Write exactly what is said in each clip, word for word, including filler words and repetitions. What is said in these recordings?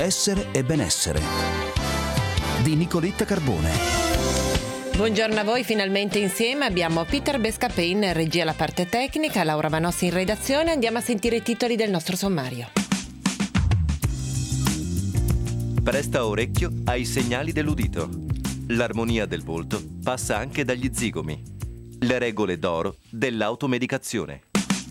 Essere e benessere di Nicoletta Carbone. Buongiorno a voi, finalmente insieme abbiamo Peter Bescapen in regia alla parte tecnica, Laura Manossi in redazione. Andiamo a sentire i titoli del nostro sommario. Presta orecchio ai segnali dell'udito. L'armonia del volto passa anche dagli zigomi. Le regole d'oro dell'automedicazione.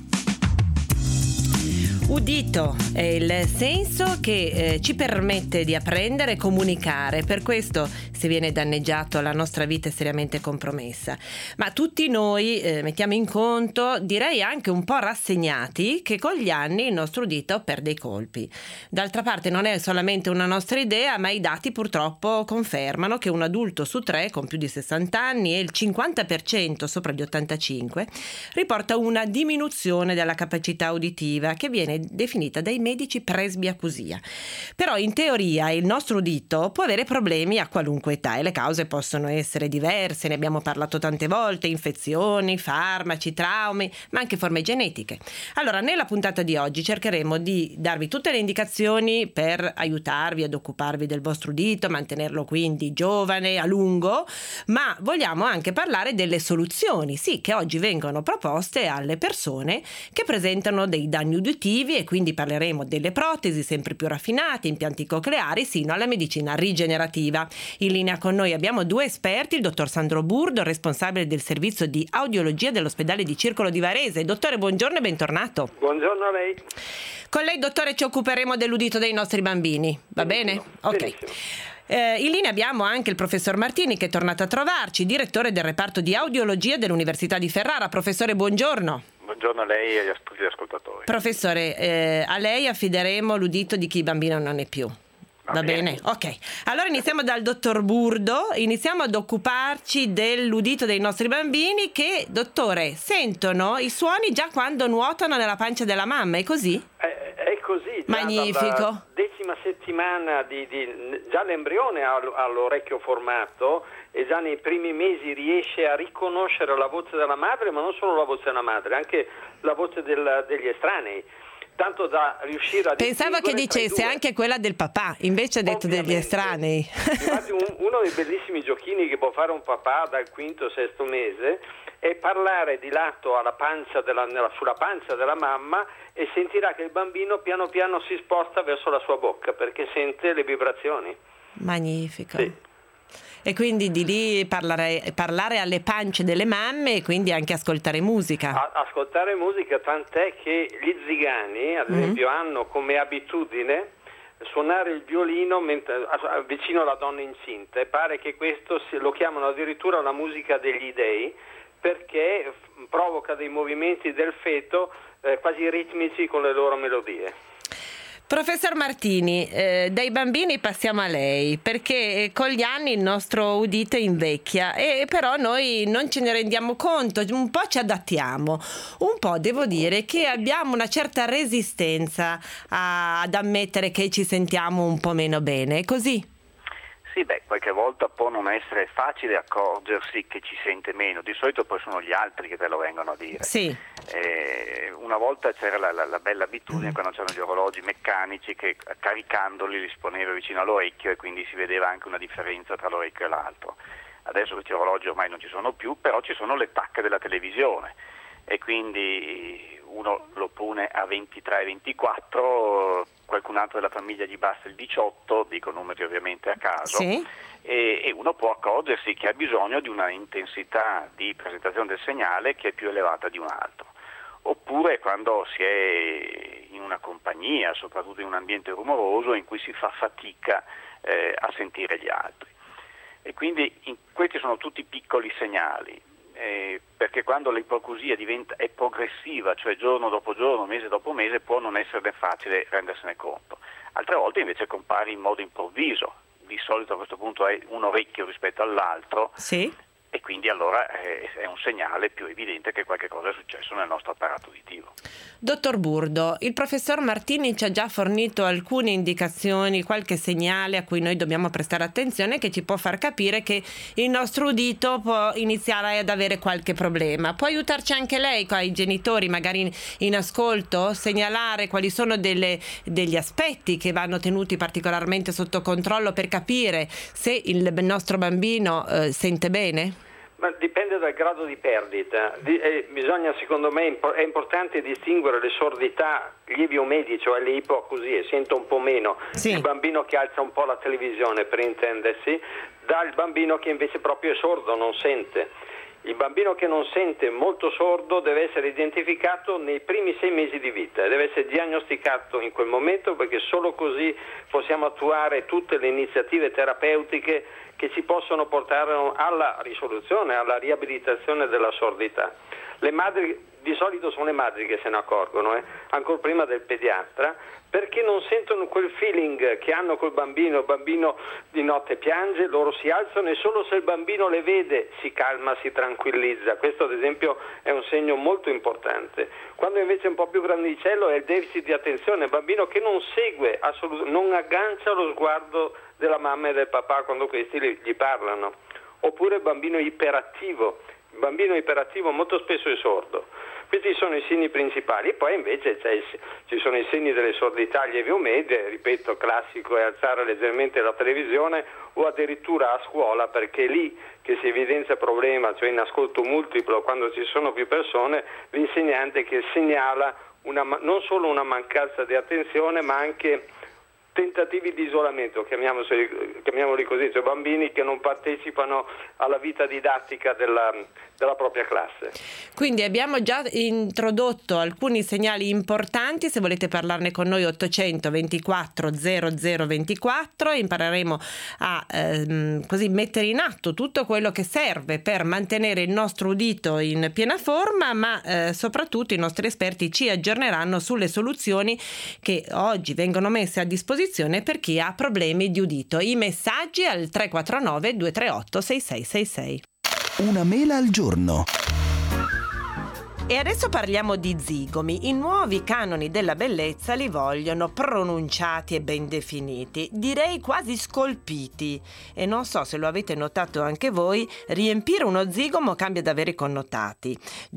Udito è il senso che eh, ci permette di apprendere e comunicare. Per questo, se viene danneggiato, la nostra vita è seriamente compromessa. Ma tutti noi eh, mettiamo in conto, direi anche un po' rassegnati, che con gli anni il nostro udito perde i colpi. D'altra parte non è solamente una nostra idea, ma i dati purtroppo confermano che un adulto su tre con più di sessanta anni e il cinquanta per cento sopra gli ottantacinque riporta una diminuzione della capacità uditiva, che viene definita dai medici presbiacusia. Però in teoria il nostro udito può avere problemi a qualunque età e le cause possono essere diverse, ne abbiamo parlato tante volte: infezioni, farmaci, traumi, ma anche forme genetiche. Allora, nella puntata di oggi cercheremo di darvi tutte le indicazioni per aiutarvi ad occuparvi del vostro udito, mantenerlo quindi giovane a lungo, ma vogliamo anche parlare delle soluzioni, sì, che oggi vengono proposte alle persone che presentano dei danni uditivi, e quindi parleremo delle protesi sempre più raffinate, impianti cocleari, sino alla medicina rigenerativa. In linea con noi abbiamo due esperti: il dottor Sandro Burdo, responsabile del servizio di audiologia dell'ospedale di Circolo di Varese. Dottore, buongiorno e bentornato. Buongiorno a lei. Con lei, dottore, ci occuperemo dell'udito dei nostri bambini, va Benissimo. bene? Ok. Benissimo. Eh, in linea abbiamo anche il professor Martini, che è tornato a trovarci, direttore del reparto di audiologia dell'Università di Ferrara. Professore, buongiorno. Buongiorno a lei e a tutti gli ascoltatori. Professore, eh, a lei affideremo l'udito di chi bambino non è più. Va, Va bene. bene? Ok. Allora iniziamo dal dottor Burdo, iniziamo ad occuparci dell'udito dei nostri bambini che, dottore, sentono i suoni già quando nuotano nella pancia della mamma, è così? È, è così. Già Magnifico. Dalla decima settimana di, di già l'embrione ha, ha l'orecchio formato e già nei primi mesi riesce a riconoscere la voce della madre, ma non solo la voce della madre, anche la voce del, degli estranei. Tanto da riuscire a Pensavo che dicesse anche quella del papà, invece ha detto degli estranei. Infatti un, uno dei bellissimi giochini che può fare un papà dal quinto sesto mese è parlare di lato alla pancia della, nella, sulla pancia della mamma, e sentirà che il bambino piano piano si sposta verso la sua bocca perché sente le vibrazioni. Magnifico. Sì. E quindi di lì parlare, parlare alle pance delle mamme e quindi anche ascoltare musica. A, ascoltare musica, tant'è che gli zigani, ad esempio, mm-hmm. hanno come abitudine suonare il violino mentre, vicino alla donna incinta, e pare che questo si, lo chiamano addirittura la musica degli dei, perché provoca dei movimenti del feto eh, quasi ritmici con le loro melodie. Professor Martini, eh, dai bambini passiamo a lei, perché con gli anni il nostro udito invecchia, e però noi non ce ne rendiamo conto, un po' ci adattiamo, un po' devo dire che abbiamo una certa resistenza a, ad ammettere che ci sentiamo un po' meno bene, è così? Sì, beh, qualche volta può non essere facile accorgersi che ci sente meno, di solito poi sono gli altri che te lo vengono a dire. Sì. Eh, una volta c'era la, la, la bella abitudine, quando c'erano gli orologi meccanici, che caricandoli li si poneva vicino all'orecchio e quindi si vedeva anche una differenza tra l'orecchio e l'altro. Adesso questi orologi ormai non ci sono più, però ci sono le tacche della televisione e quindi uno lo pone a ventitré ventiquattro, qualcun altro della famiglia gli basta il diciotto, dico numeri ovviamente a caso, sì. e, e uno può accorgersi che ha bisogno di una intensità di presentazione del segnale che è più elevata di un altro. Oppure quando si è in una compagnia, soprattutto in un ambiente rumoroso, in cui si fa fatica eh, a sentire gli altri. E quindi in, questi sono tutti piccoli segnali. Eh, perché quando l'ipoacusia diventa, è progressiva, cioè giorno dopo giorno, mese dopo mese, può non essere facile rendersene conto. Altre volte invece compare in modo improvviso, di solito a questo punto è un orecchio rispetto all'altro, sì. e quindi allora è, è un segnale più evidente che qualche cosa è successo nel nostro apparato uditivo. Dottor Burdo, il professor Martini ci ha già fornito alcune indicazioni, qualche segnale a cui noi dobbiamo prestare attenzione, che ci può far capire che il nostro udito può iniziare ad avere qualche problema. Può aiutarci anche lei, qua, i genitori magari in, in ascolto, segnalare quali sono delle, degli aspetti che vanno tenuti particolarmente sotto controllo per capire se il nostro bambino eh, sente bene? Ma dipende dal grado di perdita. Di, eh, bisogna, secondo me, è importante distinguere le sordità lievi o medie, cioè le ipoacusie, sento un po' meno, sì. Il bambino che alza un po' la televisione, per intendersi, dal bambino che invece proprio è sordo, non sente. Il bambino che non sente, molto sordo, deve essere identificato nei primi sei mesi di vita, deve essere diagnosticato in quel momento, perché solo così possiamo attuare tutte le iniziative terapeutiche che ci possono portare alla risoluzione, alla riabilitazione della sordità. Le madri, di solito sono le madri che se ne accorgono, eh, ancora prima del pediatra, perché non sentono quel feeling che hanno col bambino. Il bambino di notte piange, loro si alzano e solo se il bambino le vede si calma, si tranquillizza. Questo ad esempio è un segno molto importante. Quando invece è un po' più grandicello è il deficit di attenzione, il bambino che non segue, assolut- non aggancia lo sguardo della mamma e del papà quando questi gli parlano. Oppure il bambino iperattivo. Il bambino iperattivo molto spesso è sordo. Questi sono i segni principali. E poi invece c'è il, ci sono i segni delle sordità lievi o medie, ripeto, classico è alzare leggermente la televisione o addirittura a scuola, perché è lì che si evidenzia il problema, cioè in ascolto multiplo, quando ci sono più persone, l'insegnante che segnala una, non solo una mancanza di attenzione ma anche tentativi di isolamento, chiamiamoli, chiamiamoli così, cioè bambini che non partecipano alla vita didattica della, della propria classe. Quindi abbiamo già introdotto alcuni segnali importanti. Se volete parlarne con noi, ottocento ventiquattro zero zero ventiquattro, impareremo a ehm, così mettere in atto tutto quello che serve per mantenere il nostro udito in piena forma, ma eh, soprattutto i nostri esperti ci aggiorneranno sulle soluzioni che oggi vengono messe a disposizione per chi ha problemi di udito. I messaggi al tre quattro nove due tre otto sei sei sei sei. Una mela al giorno. E adesso parliamo di zigomi. I nuovi canoni della bellezza li vogliono pronunciati e ben definiti, direi quasi scolpiti. E non so se lo avete notato anche voi, riempire uno zigomo cambia davvero i connotati,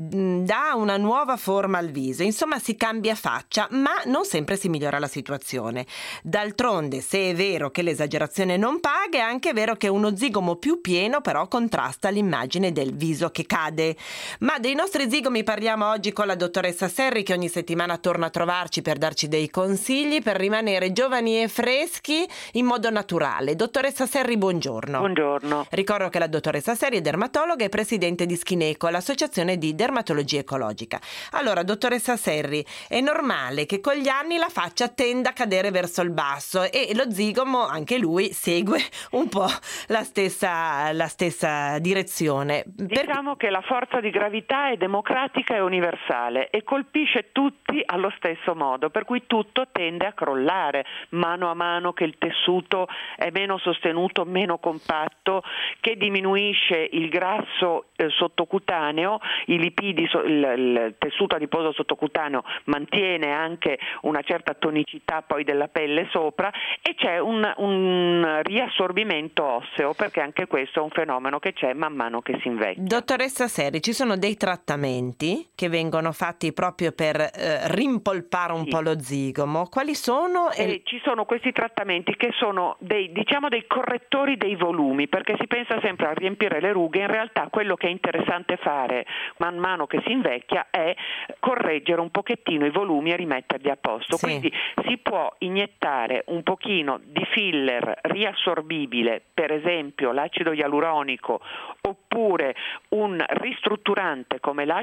dà una nuova forma al viso, insomma si cambia faccia, ma non sempre si migliora la situazione. D'altronde, se è vero che l'esagerazione non paga, è anche vero che uno zigomo più pieno però contrasta l'immagine del viso che cade. Ma dei nostri zigomi parliamo oggi con la dottoressa Serri, che ogni settimana torna a trovarci per darci dei consigli per rimanere giovani e freschi in modo naturale. Dottoressa Serri, buongiorno. Buongiorno. Ricordo che la dottoressa Serri è dermatologa e presidente di Schineco, l'associazione di dermatologia ecologica. Allora, dottoressa Serri, è normale che con gli anni la faccia tenda a cadere verso il basso e lo zigomo, anche lui, segue un po' la stessa, la stessa direzione. Diciamo per... che la forza di gravità è democratica e universale e colpisce tutti allo stesso modo, per cui tutto tende a crollare mano a mano che il tessuto è meno sostenuto, meno compatto, che diminuisce il grasso eh, sottocutaneo, i lipidi, so, il, il tessuto adiposo sottocutaneo mantiene anche una certa tonicità poi della pelle sopra e c'è un, un riassorbimento osseo, perché anche questo è un fenomeno che c'è man mano che si invecchia. Dottoressa Serri, ci sono dei trattamenti che vengono fatti proprio per eh, rimpolpare un sì. po' lo zigomo. Quali sono? Eh, ci sono questi trattamenti che sono dei, diciamo, dei correttori dei volumi, perché si pensa sempre a riempire le rughe. In realtà quello che è interessante fare man mano che si invecchia è correggere un pochettino i volumi e rimetterli a posto. Sì. Quindi si può iniettare un pochino di filler riassorbibile, per esempio l'acido ialuronico, oppure un ristrutturante come l'acido poliacidico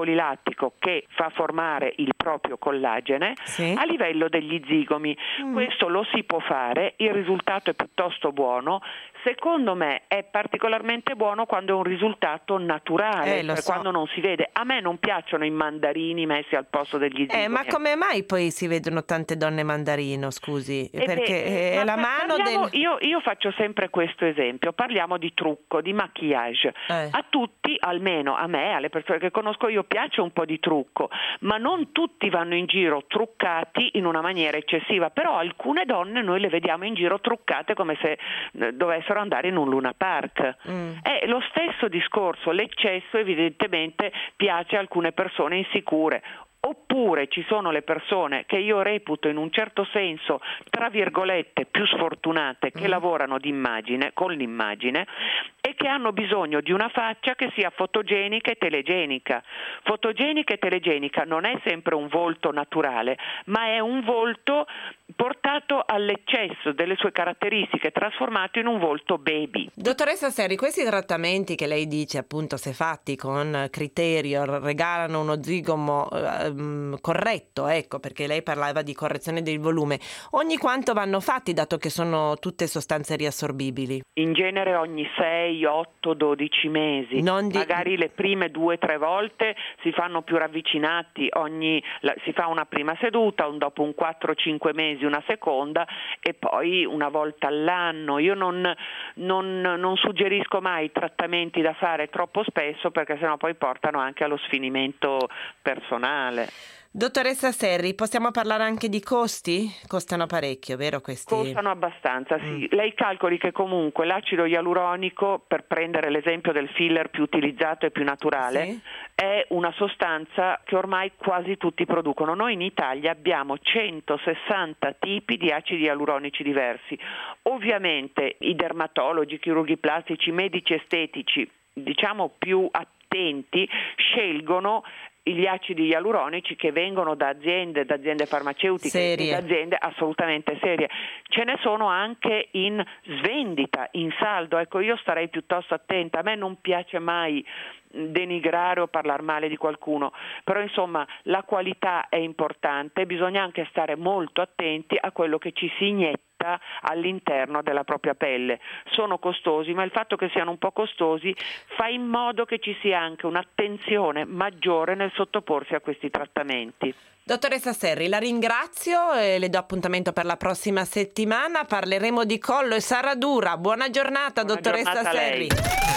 polilattico che fa formare il proprio collagene sì. a livello degli zigomi. Mm. Questo lo si può fare, il risultato è piuttosto buono. Secondo me è particolarmente buono quando è un risultato naturale, eh, cioè so. quando non si vede. A me non piacciono i mandarini messi al posto degli zigomi. Eh, ma come mai poi si vedono tante donne mandarino, scusi? Eh Perché beh, è la parliamo, mano del... Io, io faccio sempre questo esempio, parliamo di trucco, di maquillage. Eh. A tutti, almeno a me, alle persone che conosco io, piace un po' di trucco, ma non tutti vanno in giro truccati in una maniera eccessiva, però alcune donne noi le vediamo in giro truccate come se eh, dovessero andare in un Luna Park. Mm. È lo stesso discorso, l'eccesso evidentemente piace a alcune persone insicure. Oppure ci sono le persone che io reputo in un certo senso, tra virgolette, più sfortunate, che mm. lavorano d'immagine, con l'immagine, e che hanno bisogno di una faccia che sia fotogenica e telegenica. Fotogenica e telegenica non è sempre un volto naturale, ma è un volto portato all'eccesso delle sue caratteristiche, trasformato in un volto baby. Dottoressa Serri, questi trattamenti che lei dice, appunto, se fatti con criterio, regalano uno zigomo eh, corretto, ecco, perché lei parlava di correzione del volume, ogni quanto vanno fatti, dato che sono tutte sostanze riassorbibili? In genere ogni sei, otto, dodici mesi. Non di... Magari le prime due, tre volte si fanno più ravvicinati, ogni, la, si fa una prima seduta, un, dopo un quattro cinque mesi una seconda e poi una volta all'anno. Io non, non, non suggerisco mai trattamenti da fare troppo spesso, perché sennò poi portano anche allo sfinimento personale. Dottoressa Serri, possiamo parlare anche di costi? Costano parecchio, vero questi? Costano abbastanza, sì. Mm. Lei calcoli che comunque l'acido ialuronico, per prendere l'esempio del filler più utilizzato e più naturale, sì, è una sostanza che ormai quasi tutti producono. Noi in Italia abbiamo centosessanta tipi di acidi ialuronici diversi. Ovviamente i dermatologi, i chirurghi plastici, i medici estetici, diciamo più attenti, scelgono gli acidi ialuronici che vengono da aziende, da aziende farmaceutiche, serie, da aziende assolutamente serie. Ce ne sono anche in svendita, in saldo. Ecco, io starei piuttosto attenta. A me non piace mai denigrare o parlare male di qualcuno, però insomma la qualità è importante, bisogna anche stare molto attenti a quello che ci si inietta all'interno della propria pelle. Sono costosi, ma il fatto che siano un po' costosi fa in modo che ci sia anche un'attenzione maggiore nel sottoporsi a questi trattamenti. Dottoressa Serri, la ringrazio e le do appuntamento per la prossima settimana. Parleremo di collo e saradura. Buona giornata, Buona dottoressa giornata Serri.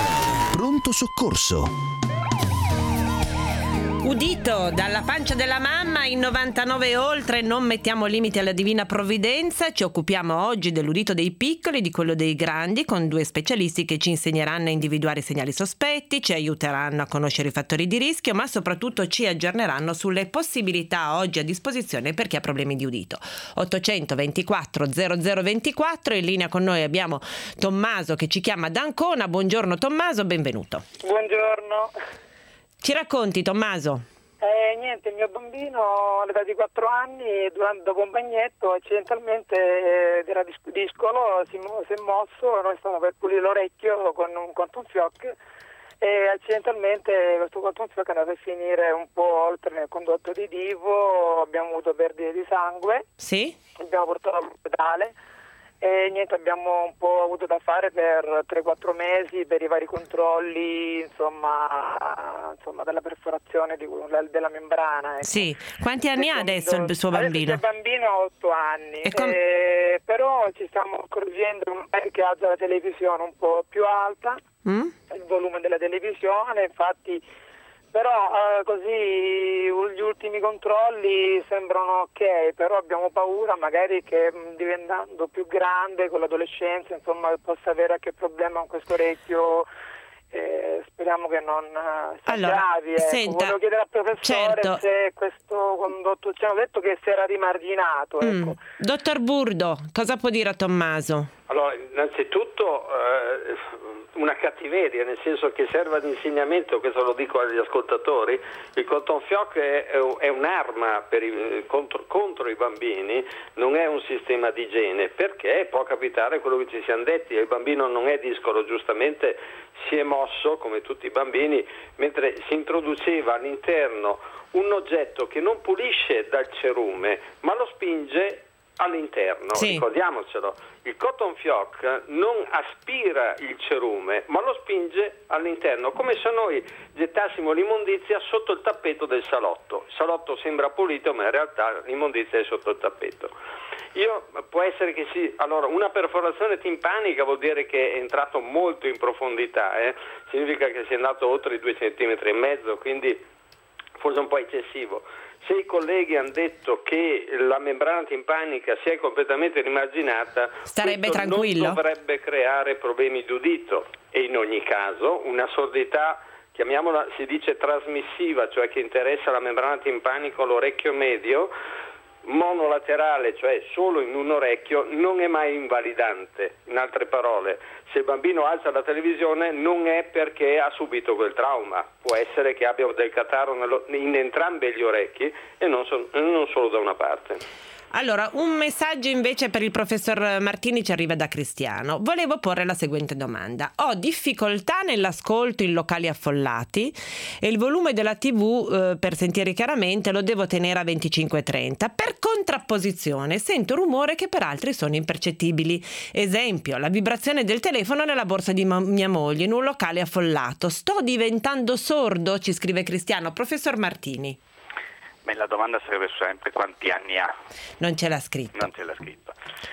Pronto soccorso. Udito dalla pancia della mamma in novantanove oltre, non mettiamo limiti alla divina provvidenza. Ci occupiamo oggi dell'udito dei piccoli e di quello dei grandi, con due specialisti che ci insegneranno a individuare i segnali sospetti, ci aiuteranno a conoscere i fattori di rischio, ma soprattutto ci aggiorneranno sulle possibilità oggi a disposizione per chi ha problemi di udito. ottocentoventiquattro zero zero ventiquattro, in linea con noi abbiamo Tommaso che ci chiama da Ancona. Buongiorno Tommaso, benvenuto. Buongiorno. Ci racconti, Tommaso? Eh, niente, il mio bambino all'età di quattro anni, durante, dopo un bagnetto, accidentalmente eh, era dis- discolo, si, si è mosso, noi stiamo per pulire l'orecchio con un quantum fioc e accidentalmente questo quantum fioc è andato a finire un po' oltre nel condotto di Divo, abbiamo avuto perdite di sangue, sì, abbiamo portato all'ospedale. E niente, abbiamo un po' avuto da fare per tre quattro mesi per i vari controlli, insomma, insomma della perforazione di, della membrana. Ecco. Sì, quanti anni ha adesso il suo bambino? Adesso il bambino ha otto anni, com- eh, però ci stiamo accorgendo che alza la televisione un po' più alta, mm? il volume della televisione, infatti. Però eh, così gli ultimi controlli sembrano ok, però abbiamo paura magari che mh, diventando più grande con l'adolescenza, insomma, possa avere qualche problema con questo orecchio. Eh, speriamo che non uh, si allora, aggravi. Ecco. Senta, volevo chiedere al professore certo, se questo condotto, ci hanno detto che si era rimarginato. Ecco. Mm. Dottor Burdo, cosa può dire a Tommaso? Allora, innanzitutto eh, una cattiveria, nel senso che serve ad insegnamento, questo lo dico agli ascoltatori, il cotton fioc è, è un'arma per i, contro, contro i bambini, non è un sistema di igiene, perché può capitare quello che ci siamo detti, il bambino non è discolo, giustamente si è mosso come tutti i bambini, mentre si introduceva all'interno un oggetto che non pulisce dal cerume, ma lo spinge all'interno, sì. Ricordiamocelo, il cotton fioc non aspira il cerume ma lo spinge all'interno, come se noi gettassimo l'immondizia sotto il tappeto del salotto. Il salotto sembra pulito ma in realtà l'immondizia è sotto il tappeto. Io può essere che sì, allora una perforazione timpanica vuol dire che è entrato molto in profondità, eh? Significa che si è andato oltre i due centimetri e mezzo, quindi forse un po' eccessivo. Se i colleghi hanno detto che la membrana timpanica si è completamente rimarginata, starebbe tranquillo, non dovrebbe creare problemi di udito, e in ogni caso una sordità, chiamiamola, si dice trasmissiva, cioè che interessa la membrana timpanica o l'orecchio medio, monolaterale, cioè solo in un orecchio, non è mai invalidante. In altre parole, se il bambino alza la televisione non è perché ha subito quel trauma, può essere che abbia del catarro nello, in entrambi gli orecchi e non, so, non solo da una parte. Allora, un messaggio invece per il professor Martini ci arriva da Cristiano. Volevo porre la seguente domanda. Ho difficoltà nell'ascolto in locali affollati e il volume della tivù eh, per sentire chiaramente lo devo tenere a venticinque trenta. Per contrapposizione sento rumore che per altri sono impercettibili. Esempio, la vibrazione del telefono nella borsa di ma- mia moglie in un locale affollato. Sto diventando sordo? Ci scrive Cristiano. Professor Martini. Beh, la domanda sarebbe sempre quanti anni ha. Non ce l'ha scritto. Non ce l'ha scritto.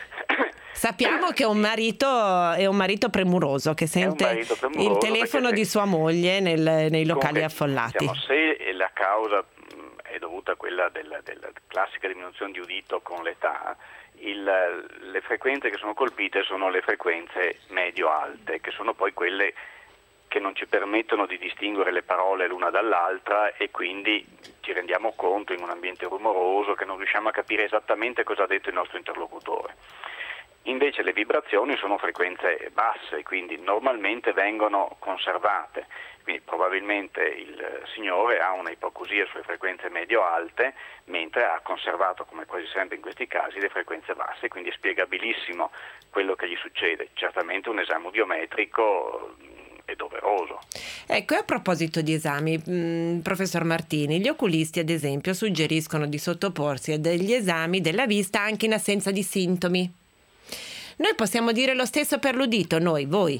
Sappiamo che è un marito, è un marito premuroso che sente premuroso il telefono di sua moglie nel, nei locali affollati. Diciamo, se la causa è dovuta a quella della, della classica diminuzione di udito con l'età, il, le frequenze che sono colpite sono le frequenze medio-alte, che sono poi quelle che non ci permettono di distinguere le parole l'una dall'altra e quindi ci rendiamo conto in un ambiente rumoroso che non riusciamo a capire esattamente cosa ha detto il nostro interlocutore. Invece le vibrazioni sono frequenze basse, quindi normalmente vengono conservate, quindi probabilmente il signore ha una ipoacusia sulle frequenze medio-alte, mentre ha conservato, come quasi sempre in questi casi, le frequenze basse, quindi è spiegabilissimo quello che gli succede. Certamente un esame audiometrico è doveroso. Ecco, e a proposito di esami, mh, professor Martini, gli oculisti ad esempio suggeriscono di sottoporsi a degli esami della vista anche in assenza di sintomi. Noi possiamo dire lo stesso per l'udito, noi, voi?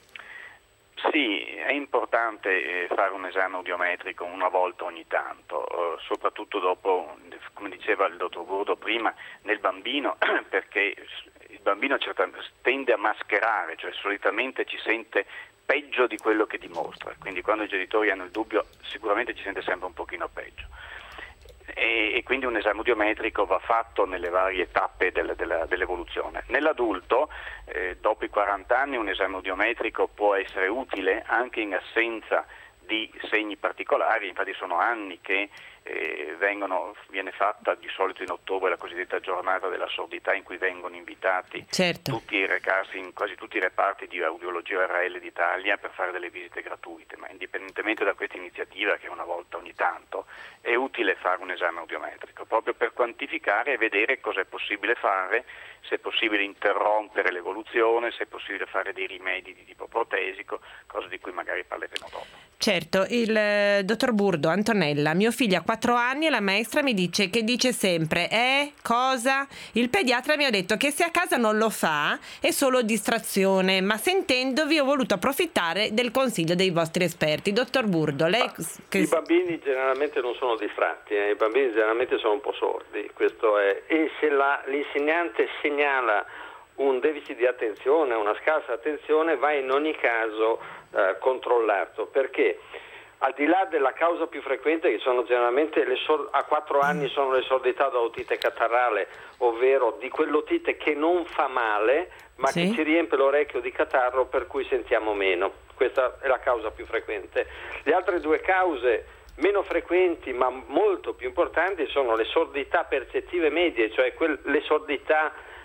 Sì, è importante fare un esame audiometrico una volta ogni tanto, soprattutto dopo, come diceva il dottor Burdo prima, nel bambino, perché il bambino certamente tende a mascherare, cioè solitamente ci sente peggio di quello che dimostra, quindi quando i genitori hanno il dubbio sicuramente ci sente sempre un pochino peggio e, e quindi un esame audiometrico va fatto nelle varie tappe del, della, dell'evoluzione. Nell'adulto eh, dopo i quaranta anni un esame audiometrico può essere utile anche in assenza di segni particolari, infatti sono anni che eh, vengono, viene fatta di solito in ottobre la cosiddetta giornata della sordità in cui vengono invitati certo. tutti i recarsi in quasi tutti i reparti di audiologia O R L d'Italia per fare delle visite gratuite, ma indipendentemente da questa iniziativa che è una volta ogni tanto è utile fare un esame audiometrico proprio per quantificare e vedere cosa è possibile fare, se è possibile interrompere l'evoluzione, se è possibile fare dei rimedi di tipo protesico, cosa di cui magari parleremo dopo. Certo, il eh, dottor Burdo, Antonella, mio figlio ha quattro anni e la maestra mi dice che dice sempre eh, cosa? Il pediatra mi ha detto che se a casa non lo fa è solo distrazione, ma sentendovi ho voluto approfittare del consiglio dei vostri esperti. Dottor Burdo, lei... Che... I bambini generalmente non sono distratti, eh? I bambini generalmente sono un po' sordi, questo è... e se la, l'insegnante segnala un deficit di attenzione, una scarsa attenzione, va in ogni caso eh, controllato, perché al di là della causa più frequente, che sono generalmente le sor- a quattro anni sono le sordità da otite catarrale, ovvero di quell'otite che non fa male ma sì. che ci riempie l'orecchio di catarro per cui sentiamo meno, questa è la causa più frequente. Le altre due cause meno frequenti ma molto più importanti sono le sordità percettive medie, cioè quelle, le sordità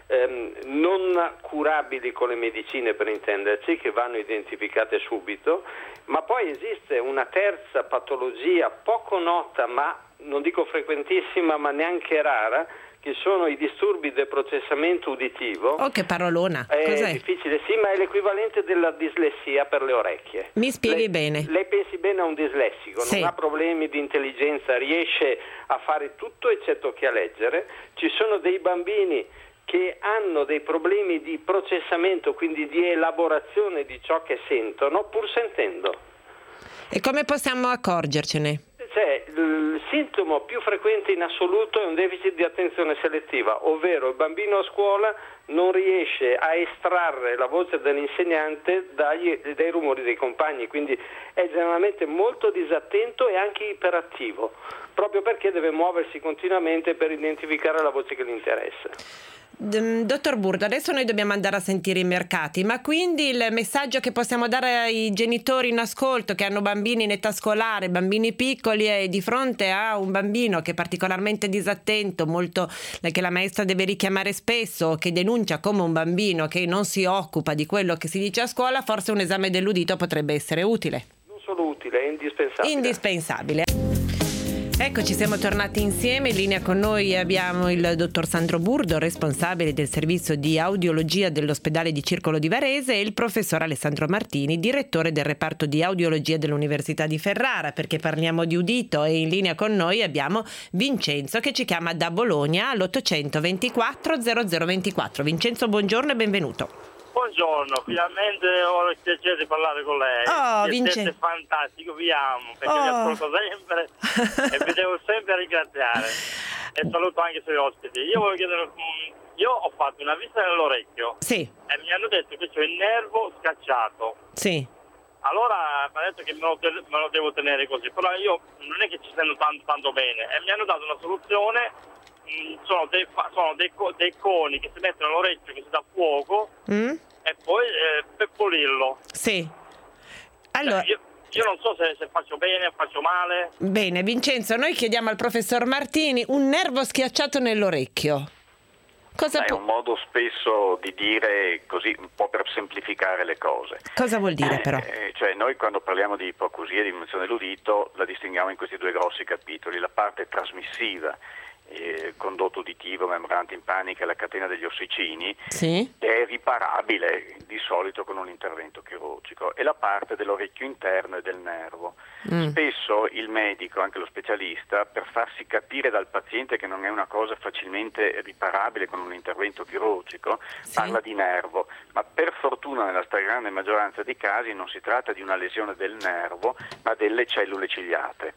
ehm, non curabili con le medicine, per intenderci, che vanno identificate subito, ma poi esiste una terza patologia poco nota, ma non dico frequentissima, ma neanche rara, che sono i disturbi del processamento uditivo. Oh, che parolona! È Cos'è? difficile, sì, ma è l'equivalente della dislessia per le orecchie. Mi spieghi lei, bene. Lei pensi bene a un dislessico, Sì. non ha problemi di intelligenza, riesce a fare tutto eccetto che a leggere. Ci sono dei bambini che hanno dei problemi di processamento, quindi di elaborazione di ciò che sentono, pur sentendo. E come possiamo accorgercene? Cioè, il sintomo più frequente in assoluto è un deficit di attenzione selettiva, ovvero il bambino a scuola non riesce a estrarre la voce dell'insegnante dagli, dai rumori dei compagni, quindi è generalmente molto disattento e anche iperattivo, proprio perché deve muoversi continuamente per identificare la voce che gli interessa. Dottor Burdo, adesso noi dobbiamo andare a sentire i mercati, ma quindi il messaggio che possiamo dare ai genitori in ascolto che hanno bambini in età scolare, bambini piccoli, è di fronte a un bambino che è particolarmente disattento, molto, che la maestra deve richiamare spesso, che denuncia come un bambino che non si occupa di quello che si dice a scuola, forse un esame dell'udito potrebbe essere utile. Non solo utile, è indispensabile. Indispensabile. Eccoci, siamo tornati insieme. In linea con noi abbiamo il dottor Sandro Burdo, responsabile del servizio di audiologia dell'ospedale di Circolo di Varese, e il professor Alessandro Martini, direttore del reparto di audiologia dell'Università di Ferrara, perché parliamo di udito. E in linea con noi abbiamo Vincenzo che ci chiama da Bologna all'ottocento ventiquattro zero zero ventiquattro. Vincenzo, buongiorno e benvenuto. Buongiorno, finalmente ho il piacere di parlare con lei. Oh, Vincenzo. Siete fantastico, vi amo, perché Oh. vi ascolto sempre e vi devo sempre ringraziare. E saluto anche i suoi ospiti. Io voglio chiedere, io ho fatto una visita nell'orecchio. Sì. E mi hanno detto che c'è il nervo scacciato. Sì. Allora mi hanno detto che me lo, te- me lo devo tenere così, però io non è che ci sento tanto, tanto bene. E mi hanno dato una soluzione, mh, sono, dei, sono dei, co- dei coni che si mettono all'orecchio, che si dà fuoco, Mm? e poi eh, per pulirlo. Sì. Allora, Io, io non so se, se faccio bene o faccio male. bene, Vincenzo, noi chiediamo al professor Martini un nervo schiacciato nell'orecchio. Cosa, È pu- un modo spesso di dire così, un po' per semplificare le cose. cosa vuol dire però? Eh, cioè noi quando parliamo di ipoacusia e di diminuzione dell'udito la distinguiamo in questi due grossi capitoli: la parte trasmissiva, eh, condotto uditivo, membrana timpanica e la catena degli ossicini, Sì. è riparabile di solito con un intervento chirurgico, e la parte dell'orecchio interno e del nervo. Mm. Spesso il medico, anche lo specialista, per farsi capire dal paziente che non è una cosa facilmente riparabile con un intervento chirurgico, Sì. parla di nervo, ma per fortuna nella stragrande maggioranza dei casi non si tratta di una lesione del nervo, ma delle cellule ciliate,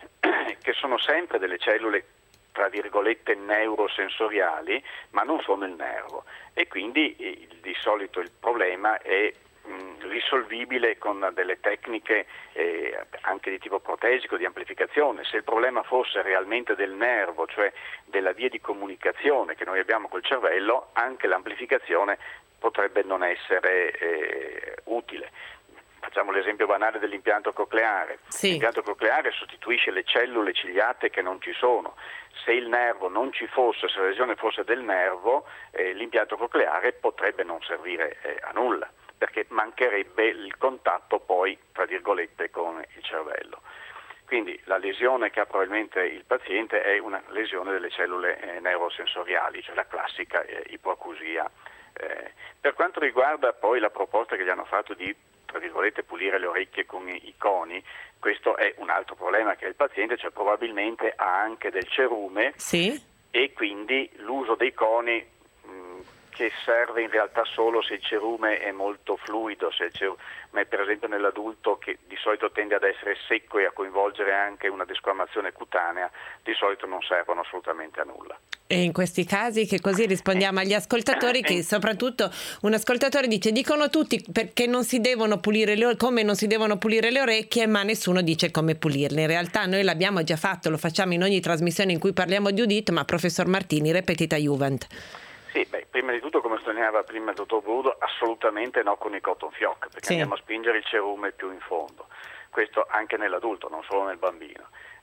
che sono sempre delle cellule tra virgolette neurosensoriali, ma non sono il nervo, e quindi eh, di solito il problema è mh, risolvibile con delle tecniche eh, anche di tipo protesico, di amplificazione. Se il problema fosse realmente del nervo, cioè della via di comunicazione che noi abbiamo col cervello, anche l'amplificazione potrebbe non essere eh, utile. Facciamo l'esempio banale dell'impianto cocleare. Sì. L'impianto cocleare sostituisce le cellule ciliate che non ci sono. Se il nervo non ci fosse, se la lesione fosse del nervo, eh, l'impianto cocleare potrebbe non servire eh, a nulla, perché mancherebbe il contatto poi, tra virgolette, con il cervello. Quindi la lesione che ha probabilmente il paziente è una lesione delle cellule eh, neurosensoriali, cioè la classica eh, ipoacusia. Eh, per quanto riguarda poi la proposta che gli hanno fatto di, tra virgolette, pulire le orecchie con i coni, questo è un altro problema che ha il paziente, cioè probabilmente ha anche del cerume. Sì. E quindi l'uso dei coni mh, che serve in realtà solo se il cerume è molto fluido, se il cerume per esempio nell'adulto, che di solito tende ad essere secco e a coinvolgere anche una desquamazione cutanea, di solito non servono assolutamente a nulla. E in questi casi, che così rispondiamo agli ascoltatori, che soprattutto un ascoltatore dice, dicono tutti perché non si devono pulire le, come non si devono pulire le orecchie, ma nessuno dice come pulirle. In realtà noi l'abbiamo già fatto, lo facciamo in ogni trasmissione in cui parliamo di udito, ma professor Martini, repetita Juvent. Sì, beh, prima di tutto, come sottolineava prima il dottor Burdo, assolutamente no con i cotton fioc, perché Sì. andiamo a spingere il cerume più in fondo. Questo anche nell'adulto, non solo nel bambino.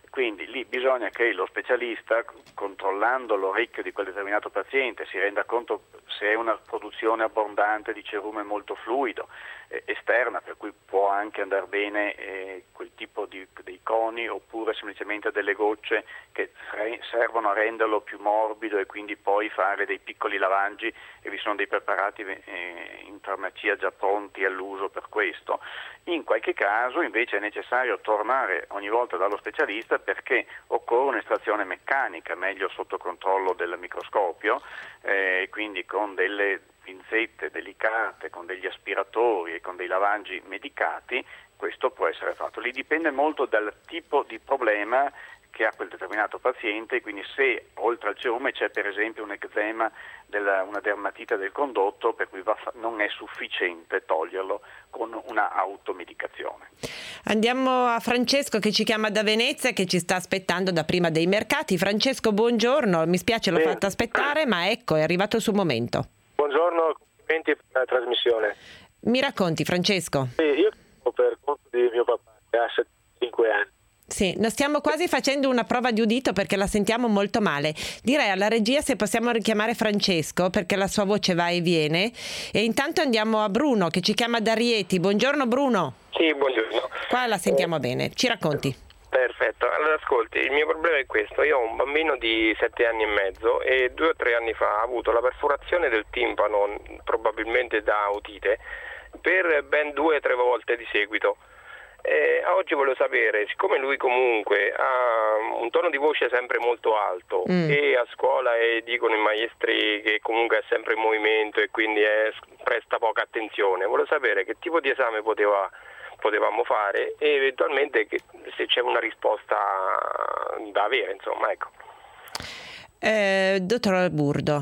Quindi lì bisogna che lo specialista, controllando l'orecchio di quel determinato paziente, si renda conto se è una produzione abbondante di cerume molto fluido, eh, esterna, per cui può anche andare bene eh, quel tipo di dei coni, oppure semplicemente delle gocce che re- servono a renderlo più morbido e quindi poi fare dei piccoli lavaggi, e vi sono dei preparati eh, in farmacia già pronti all'uso per questo. In qualche caso invece è necessario tornare ogni volta dallo specialista perché occorre un'estrazione meccanica, meglio sotto controllo del microscopio, eh, quindi con delle pinzette delicate, con degli aspiratori e con dei lavaggi medicati. Questo può essere fatto. Lì dipende molto dal tipo di problema che ha quel determinato paziente, quindi se oltre al cerume c'è per esempio un eczema, della, una dermatite del condotto, per cui va fa- non è sufficiente toglierlo con una automedicazione. Andiamo a Francesco che ci chiama da Venezia, che ci sta aspettando da prima dei mercati. Francesco, buongiorno, mi spiace l'ho sì. fatto aspettare, ma ecco, è arrivato il suo momento. Buongiorno, complimenti per la trasmissione. Mi racconti, Francesco? Sì, io per conto di mio papà che ha settantacinque anni. Sì, non stiamo quasi facendo una prova di udito perché la sentiamo molto male. Direi alla regia se possiamo richiamare Francesco perché la sua voce va e viene. E intanto andiamo a Bruno che ci chiama da Rieti. Buongiorno Bruno. Sì, buongiorno. Qua la sentiamo eh, bene, ci racconti. Perfetto, allora ascolti, il mio problema è questo: io ho un bambino di sette anni e mezzo e due o tre anni fa ha avuto la perforazione del timpano, probabilmente da otite, per ben due o tre volte di seguito. Eh, oggi volevo sapere, siccome lui comunque ha un tono di voce sempre molto alto mm. e a scuola eh, dicono i maestri che comunque è sempre in movimento e quindi è, presta poca attenzione, volevo sapere che tipo di esame poteva, potevamo fare e eventualmente che, se c'è una risposta da avere, insomma, ecco. Eh, dottor Burdo,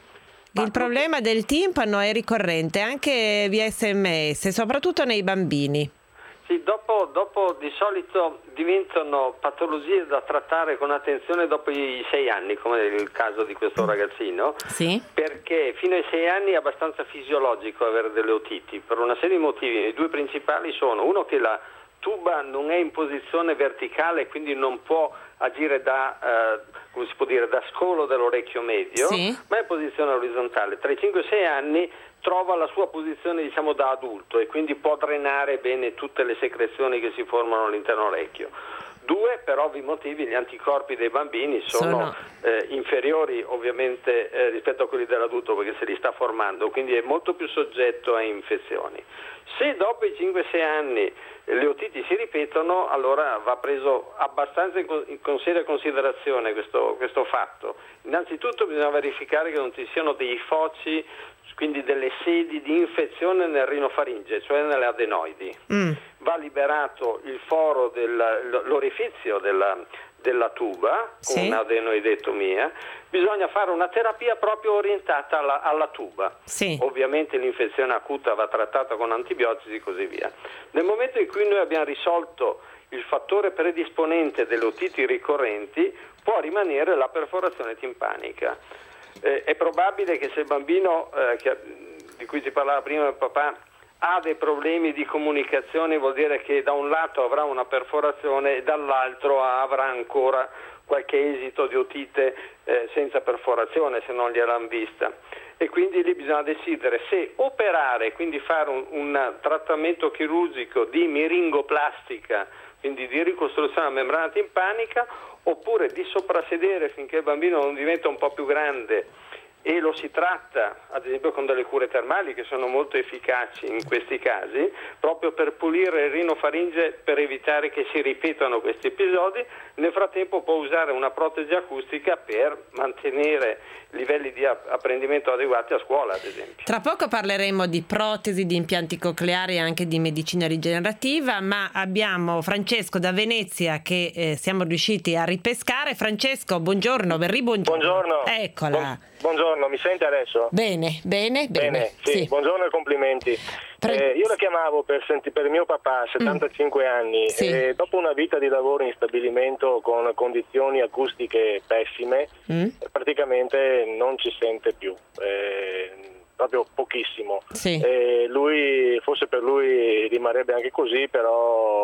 Ma il problema del timpano è ricorrente anche via sms, soprattutto nei bambini. Sì, dopo, dopo di solito diventano patologie da trattare con attenzione dopo i sei anni, come nel caso di questo ragazzino, sì. Perché fino ai sei anni è abbastanza fisiologico avere delle otiti, per una serie di motivi. I due principali sono, uno, che la tuba non è in posizione verticale, quindi non può agire da, eh, come si può dire, da scolo dell'orecchio medio, sì. Ma è in posizione orizzontale. Tra i cinque e i sei anni trova la sua posizione, diciamo, da adulto e quindi può drenare bene tutte le secrezioni che si formano all'interno dell'orecchio. Due, per ovvi motivi, gli anticorpi dei bambini sono, sono... Eh, inferiori ovviamente eh, rispetto a quelli dell'adulto perché se li sta formando, quindi è molto più soggetto a infezioni. Se dopo i cinque sei anni le otiti si ripetono, allora va preso abbastanza in, con, in seria considerazione questo, questo fatto. Innanzitutto bisogna verificare che non ci siano dei foci, quindi delle sedi di infezione nel rinofaringe, cioè nelle adenoidi. Mm. Va liberato il foro, del, l'orifizio della, della tuba, sì. Con un'adenoidectomia. Bisogna fare una terapia proprio orientata alla, alla tuba. Sì. Ovviamente l'infezione acuta va trattata con antibiotici e così via. Nel momento in cui noi abbiamo risolto il fattore predisponente delle otiti ricorrenti, può rimanere la perforazione timpanica. Eh, è probabile che se il bambino eh, che, di cui si parlava prima il papà ha dei problemi di comunicazione, vuol dire che da un lato avrà una perforazione e dall'altro avrà ancora qualche esito di otite eh, senza perforazione, se non gliel'hanno vista. E quindi lì bisogna decidere se operare, quindi fare un, un trattamento chirurgico di miringoplastica, quindi di ricostruzione della membrana timpanica, oppure di soprassedere finché il bambino non diventa un po' più grande e lo si tratta ad esempio con delle cure termali che sono molto efficaci in questi casi, proprio per pulire il rinofaringe per evitare che si ripetano questi episodi. Nel frattempo può usare una protesi acustica per mantenere livelli di apprendimento adeguati a scuola, ad esempio. Tra poco parleremo di protesi, di impianti cocleari e anche di medicina rigenerativa, ma abbiamo Francesco da Venezia che eh, siamo riusciti a ripescare. Francesco, buongiorno, ben ribuongiorno. Buongiorno. Eccola. Buon, buongiorno, mi sente adesso? Bene, bene, bene. Bene, sì, sì. Buongiorno e complimenti. Pre- eh, io la chiamavo per, senti- per mio papà, settantacinque mm. anni, sì. e dopo una vita di lavoro in stabilimento con condizioni acustiche pessime, mm. praticamente non ci sente più. Eh, proprio pochissimo. Sì. Eh, lui, forse per lui rimarrebbe anche così, però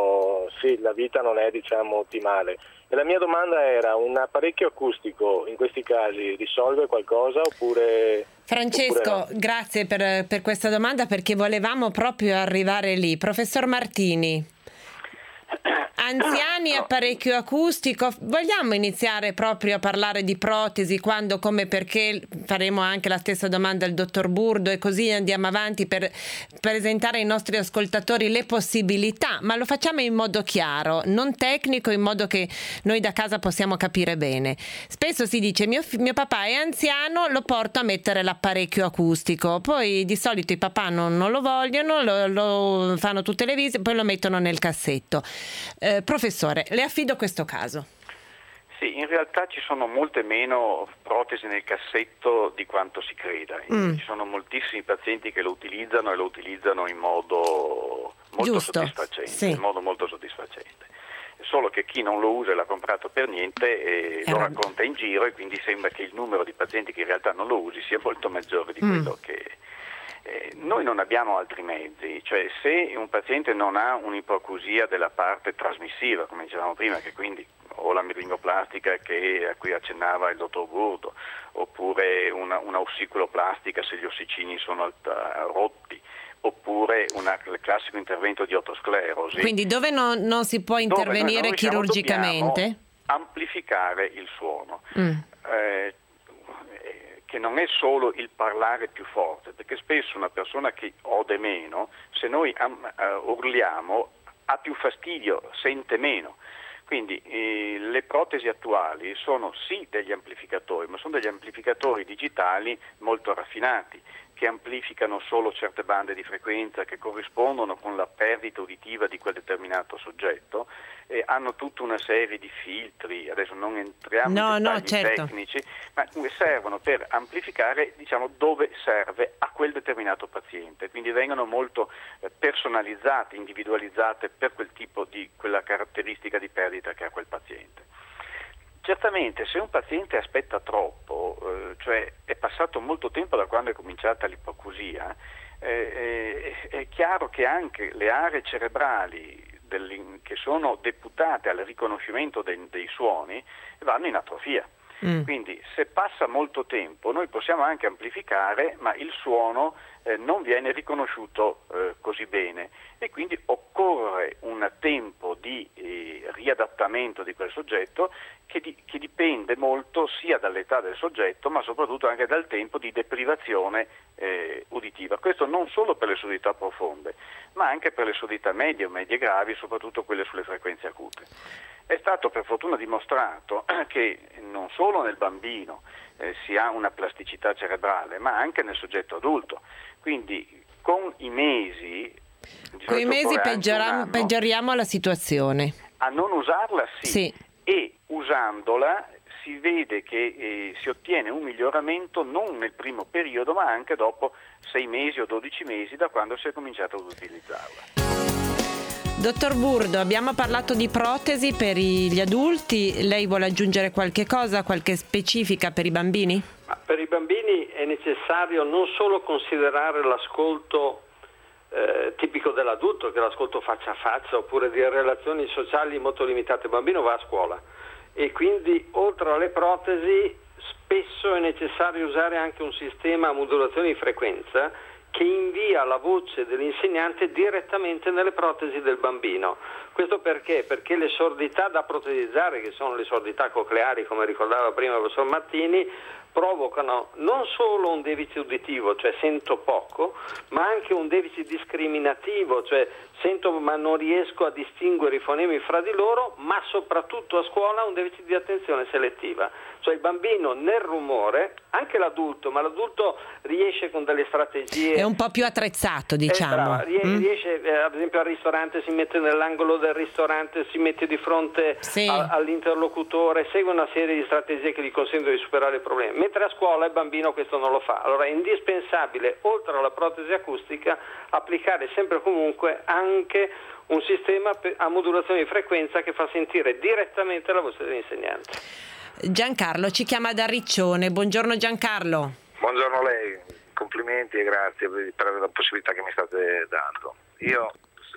sì, la vita non è, diciamo, ottimale. E la mia domanda era: un apparecchio acustico in questi casi risolve qualcosa oppure... Francesco, oppure no? Grazie per, per questa domanda, perché volevamo proprio arrivare lì. Professor Martini, anziani, apparecchio acustico, vogliamo iniziare proprio a parlare di protesi, quando, come, perché? Faremo anche la stessa domanda al dottor Burdo e così andiamo avanti per presentare ai nostri ascoltatori le possibilità, ma lo facciamo in modo chiaro, non tecnico, in modo che noi da casa possiamo capire bene. Spesso si dice mio, mio papà è anziano, lo porto a mettere l'apparecchio acustico, poi di solito i papà non, non lo vogliono, lo, lo fanno tutte le visite, poi lo mettono nel cassetto. Eh, professore, le affido questo caso. Sì, in realtà ci sono molte meno protesi nel cassetto di quanto si creda. Mm. Ci sono moltissimi pazienti che lo utilizzano e lo utilizzano in modo molto Giusto. soddisfacente, Sì. in modo molto soddisfacente. Solo che chi non lo usa e l'ha comprato per niente eh, lo racconta in giro, e quindi sembra che il numero di pazienti che in realtà non lo usi sia molto maggiore di mm. quello che... Eh, noi non abbiamo altri mezzi, cioè se un paziente non ha un'ipoacusia della parte trasmissiva, come dicevamo prima, che quindi o la meringoplastica che, a cui accennava il dottor Burdo, oppure una, una ossiculoplastica se gli ossicini sono alta, rotti, oppure una, il classico intervento di otosclerosi. Quindi dove non, non si può intervenire diciamo, chirurgicamente? Amplificare il suono. Mm. Eh, che non è solo il parlare più forte, perché spesso una persona che ode meno, se noi um, uh, urliamo, ha più fastidio, sente meno. Quindi eh, le protesi attuali sono sì degli amplificatori, ma sono degli amplificatori digitali molto raffinati, che amplificano solo certe bande di frequenza che corrispondono con la perdita uditiva di quel determinato soggetto, e hanno tutta una serie di filtri, adesso non entriamo no, in dettagli no, certo. tecnici, ma servono per amplificare, diciamo, dove serve a quel determinato paziente, quindi vengono molto personalizzate, individualizzate per quel tipo di, quella caratteristica di perdita che ha quel paziente. Certamente se un paziente aspetta troppo, eh, cioè è passato molto tempo da quando è cominciata l'ipoacusia, eh, è, è chiaro che anche le aree cerebrali che sono deputate al riconoscimento dei, dei suoni vanno in atrofia. Mm. Quindi se passa molto tempo noi possiamo anche amplificare, ma il suono eh, non viene riconosciuto eh, così bene, e quindi occorre un tempo di eh, riadattamento di quel soggetto che, di, che dipende molto sia dall'età del soggetto, ma soprattutto anche dal tempo di deprivazione eh, uditiva. Questo non solo per le sordità profonde, ma anche per le sordità medie o medie gravi, soprattutto quelle sulle frequenze acute. È stato per fortuna dimostrato che non solo nel bambino eh, si ha una plasticità cerebrale, ma anche nel soggetto adulto. Quindi con i mesi, con i mesi peggioriamo, anno, peggioriamo la situazione. A non usarla sì, sì. E usandola si vede che eh, si ottiene un miglioramento non nel primo periodo, ma anche dopo sei mesi o dodici mesi da quando si è cominciato ad utilizzarla. Dottor Burdo, abbiamo parlato di protesi per gli adulti, lei vuole aggiungere qualche cosa, qualche specifica per i bambini? Ma per i bambini è necessario non solo considerare l'ascolto eh, tipico dell'adulto, che è l'ascolto faccia a faccia, oppure di relazioni sociali molto limitate. Il bambino va a scuola e quindi oltre alle protesi spesso è necessario usare anche un sistema a modulazione di frequenza che invia la voce dell'insegnante direttamente nelle protesi del bambino. Questo perché? Perché le sordità da protesizzare, che sono le sordità cocleari, come ricordava prima il professor Martini, provocano non solo un deficit uditivo, cioè sento poco, ma anche un deficit discriminativo, cioè sento ma non riesco a distinguere i fonemi fra di loro, ma soprattutto a scuola un deficit di attenzione selettiva. Cioè il bambino nel rumore, anche l'adulto, ma l'adulto riesce con delle strategie... È un po' più attrezzato, diciamo. Brava, mm. riesce, eh, ad esempio al ristorante si mette nell'angolo del ristorante, si mette di fronte sì. a, all'interlocutore, segue una serie di strategie che gli consentono di superare il problema. Mentre a scuola il bambino questo non lo fa. Allora è indispensabile, oltre alla protesi acustica, applicare sempre e comunque anche un sistema a modulazione di frequenza che fa sentire direttamente la voce dell'insegnante. Giancarlo ci chiama da Riccione. Buongiorno Giancarlo. Buongiorno a lei, complimenti e grazie per la possibilità che mi state dando. Io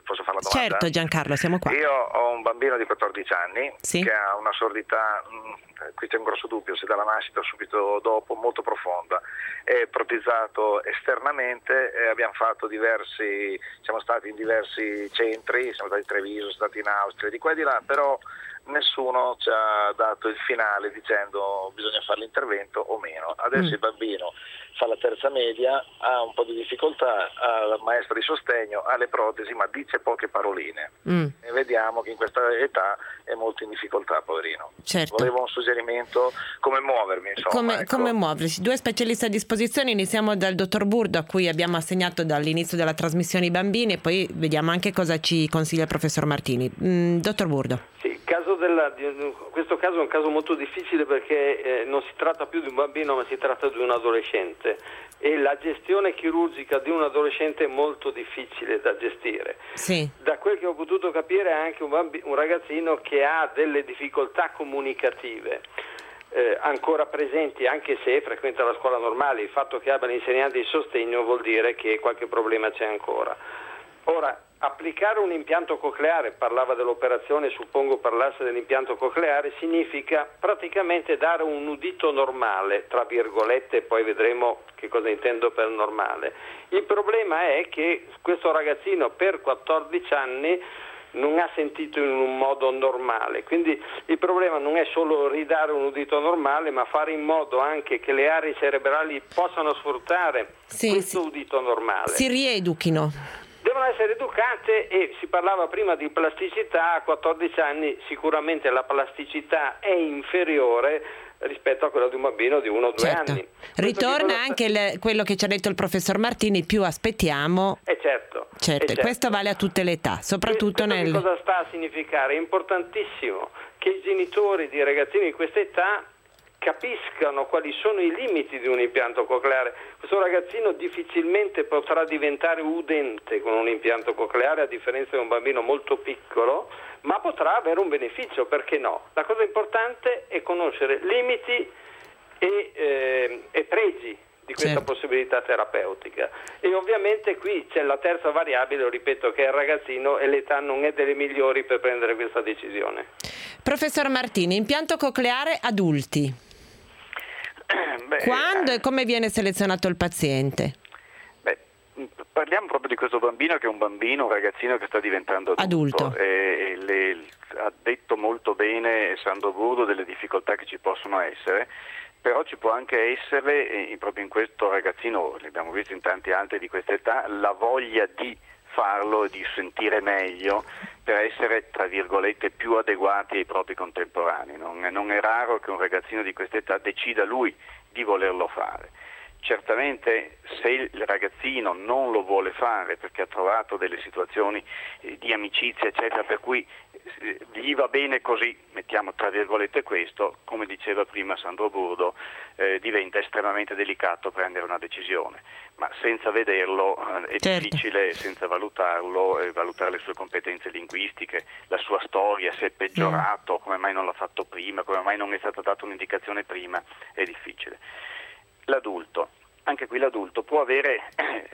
posso fare la domanda? Certo, Giancarlo, siamo qua. Io ho un bambino di quattordici anni sì. che ha una sordità, mh, qui c'è un grosso dubbio, se dalla nascita o subito dopo, molto profonda. È protezzato esternamente, e abbiamo fatto diversi, siamo stati in diversi centri, siamo stati in Treviso, siamo stati in Austria, di qua e di là, però nessuno ci ha dato il finale dicendo bisogna fare l'intervento o meno. Adesso mm. il bambino fa la terza media, ha un po' di difficoltà, ha la maestra di sostegno, ha le protesi, ma dice poche paroline. Mm. E vediamo che in questa età è molto in difficoltà, poverino. Certo. Volevo un suggerimento come muovermi, insomma. Come, ecco. come muoversi? Due specialisti a disposizione, iniziamo dal dottor Burdo, a cui abbiamo assegnato dall'inizio della trasmissione i bambini, e poi vediamo anche cosa ci consiglia il professor Martini. Mm, dottor Burdo. Sì, il caso della, di, questo caso è un caso molto difficile perché eh, non si tratta più di un bambino, ma si tratta di un adolescente, e la gestione chirurgica di un adolescente è molto difficile da gestire. Sì. Da quel che ho potuto capire è anche un, bambino, un ragazzino che ha delle difficoltà comunicative eh, ancora presenti, anche se frequenta la scuola normale. Il fatto che abbia l'insegnante di sostegno vuol dire che qualche problema c'è ancora. Ora, applicare un impianto cocleare, parlava dell'operazione, suppongo parlasse dell'impianto cocleare, significa praticamente dare un udito normale, tra virgolette, poi vedremo che cosa intendo per normale. Il problema è che questo ragazzino per quattordici anni non ha sentito in un modo normale, quindi il problema non è solo ridare un udito normale, ma fare in modo anche che le aree cerebrali possano sfruttare sì, questo sì. udito normale. Si rieduchino. Devono essere educate, e si parlava prima di plasticità. A quattordici anni sicuramente la plasticità è inferiore rispetto a quella di un bambino di uno o due certo. anni. Ritorna anche il, quello che ci ha detto il professor Martini, più aspettiamo. Eh certo. Certo, eh certo. Questo vale a tutte le età, soprattutto questo nel... Cosa sta a significare? È importantissimo che i genitori di ragazzini di questa età capiscano quali sono i limiti di un impianto cocleare. Questo ragazzino difficilmente potrà diventare udente con un impianto cocleare, a differenza di un bambino molto piccolo, ma potrà avere un beneficio, perché no? La cosa importante è conoscere limiti e, eh, e pregi di questa certo. possibilità terapeutica. E ovviamente qui c'è la terza variabile, lo ripeto, che è il ragazzino, e l'età non è delle migliori per prendere questa decisione. Professor Martini, impianto cocleare adulti. Beh, Quando e come viene selezionato il paziente? Beh, parliamo proprio di questo bambino, che è un bambino, un ragazzino che sta diventando adulto, adulto. E, e le, ha detto molto bene Sandro Burdo delle difficoltà che ci possono essere, però ci può anche essere, eh, proprio in questo ragazzino, li abbiamo visto in tanti altri di questa età, la voglia di farlo e di sentire meglio per essere, tra virgolette, più adeguati ai propri contemporanei. Non, non è raro che un ragazzino di questa età decida lui di volerlo fare. Certamente se il ragazzino non lo vuole fare perché ha trovato delle situazioni eh, di amicizia eccetera, per cui eh, gli va bene così, mettiamo tra virgolette questo, come diceva prima Sandro Burdo, eh, diventa estremamente delicato prendere una decisione, ma senza vederlo eh, è certo. difficile, senza valutarlo, eh, valutare le sue competenze linguistiche, la sua storia, se è peggiorato, mm. come mai non l'ha fatto prima, come mai non è stata data un'indicazione prima, è difficile. L'adulto, anche qui l'adulto può avere,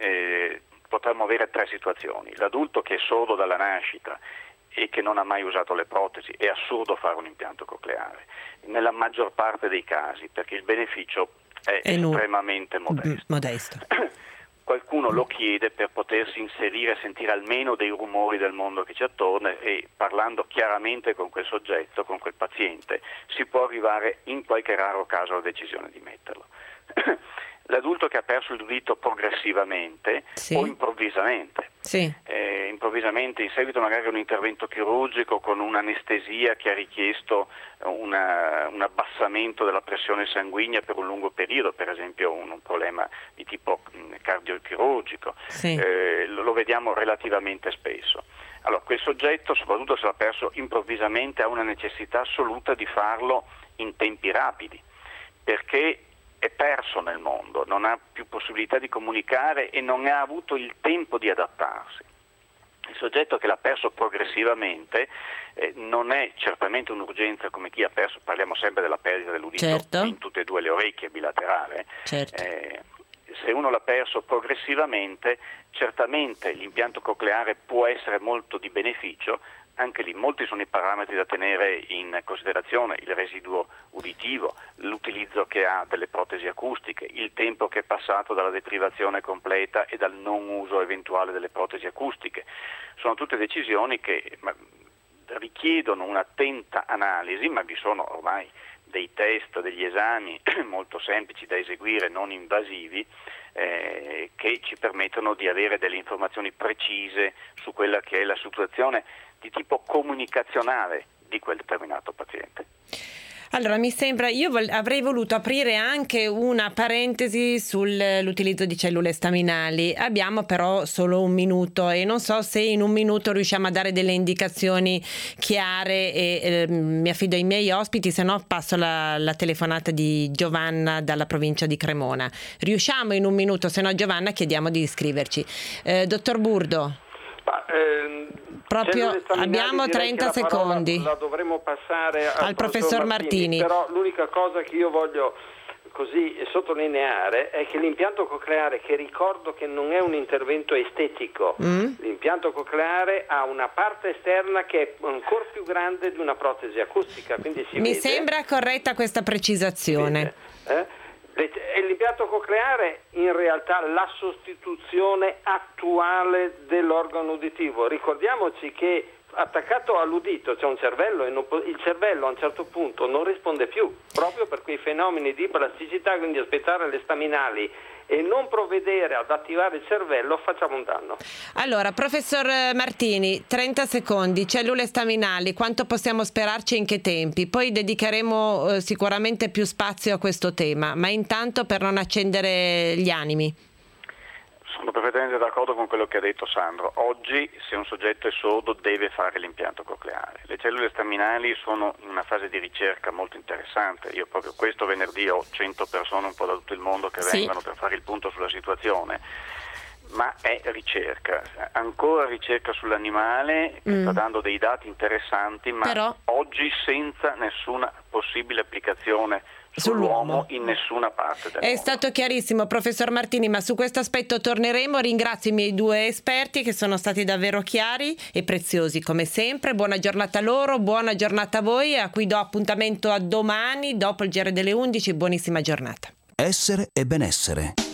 eh, potremmo avere tre situazioni. L'adulto che è sordo dalla nascita e che non ha mai usato le protesi, è assurdo fare un impianto cocleare, nella maggior parte dei casi, perché il beneficio è, è estremamente nu- modesto. modesto. Qualcuno lo chiede per potersi inserire e sentire almeno dei rumori del mondo che ci attorno, e parlando chiaramente con quel soggetto, con quel paziente, si può arrivare in qualche raro caso alla decisione di metterlo. L'adulto che ha perso il udito progressivamente sì. o improvvisamente, sì. eh, improvvisamente in seguito magari a un intervento chirurgico con un'anestesia che ha richiesto una, un abbassamento della pressione sanguigna per un lungo periodo, per esempio un, un problema di tipo cardiochirurgico, sì. eh, lo, lo vediamo relativamente spesso. Allora, quel soggetto, soprattutto se l'ha perso improvvisamente, ha una necessità assoluta di farlo in tempi rapidi, perché è perso nel mondo, non ha più possibilità di comunicare e non ha avuto il tempo di adattarsi. Il soggetto che l'ha perso progressivamente eh, non è certamente un'urgenza come chi ha perso, parliamo sempre della perdita dell'udito certo. in tutte e due le orecchie, bilaterale, certo. eh, se uno l'ha perso progressivamente, certamente l'impianto cocleare può essere molto di beneficio. Anche lì molti sono i parametri da tenere in considerazione: il residuo uditivo, l'utilizzo che ha delle protesi acustiche, il tempo che è passato dalla deprivazione completa e dal non uso eventuale delle protesi acustiche. Sono tutte decisioni che ma, richiedono un'attenta analisi, ma vi sono ormai dei test, degli esami molto semplici da eseguire, non invasivi, eh, che ci permettono di avere delle informazioni precise su quella che è la situazione di tipo comunicazionale di quel determinato paziente. Allora, mi sembra, io vol- avrei voluto aprire anche una parentesi sull'utilizzo di cellule staminali. Abbiamo però solo un minuto e non so se in un minuto riusciamo a dare delle indicazioni chiare e eh, mi affido ai miei ospiti, se no passo la, la telefonata di Giovanna dalla provincia di Cremona. Riusciamo in un minuto, se no Giovanna chiediamo di iscriverci. Eh, dottor Burdo. Ma, ehm... Proprio abbiamo trenta secondi. La dovremmo passare al, al professor Martini. Martini. Però l'unica cosa che io voglio così sottolineare è che l'impianto cocleare, che ricordo che non è un intervento estetico, mm. l'impianto cocleare ha una parte esterna che è ancora più grande di una protesi acustica, quindi si Mi vede, sembra corretta questa precisazione. Eh? E l'impianto cocleare in realtà la sostituzione attuale dell'organo uditivo. Ricordiamoci che attaccato all'udito c'è un cervello e non po- il cervello a un certo punto non risponde più, proprio per quei fenomeni di plasticità, quindi aspettare le staminali e non provvedere ad attivare il cervello facciamo un danno. Allora, professor Martini, trenta secondi, cellule staminali, quanto possiamo sperarci e in che tempi? Poi dedicheremo eh, sicuramente più spazio a questo tema, ma intanto per non accendere gli animi. Sono perfettamente d'accordo con quello che ha detto Sandro. Oggi, se un soggetto è sordo, deve fare l'impianto cocleare. Le cellule staminali sono in una fase di ricerca molto interessante. Io proprio questo venerdì ho cento persone un po' da tutto il mondo che sì. vengono per fare il punto sulla situazione. Ma è ricerca, ancora ricerca sull'animale che mm. sta dando dei dati interessanti, ma Però... oggi senza nessuna possibile applicazione sull'uomo in nessuna parte del È mondo. stato chiarissimo, professor Martini, ma su questo aspetto torneremo. Ringrazio i miei due esperti che sono stati davvero chiari e preziosi come sempre. Buona giornata a loro, buona giornata a voi, a cui do appuntamento a domani dopo il G R delle undici. Buonissima giornata. Essere e benessere.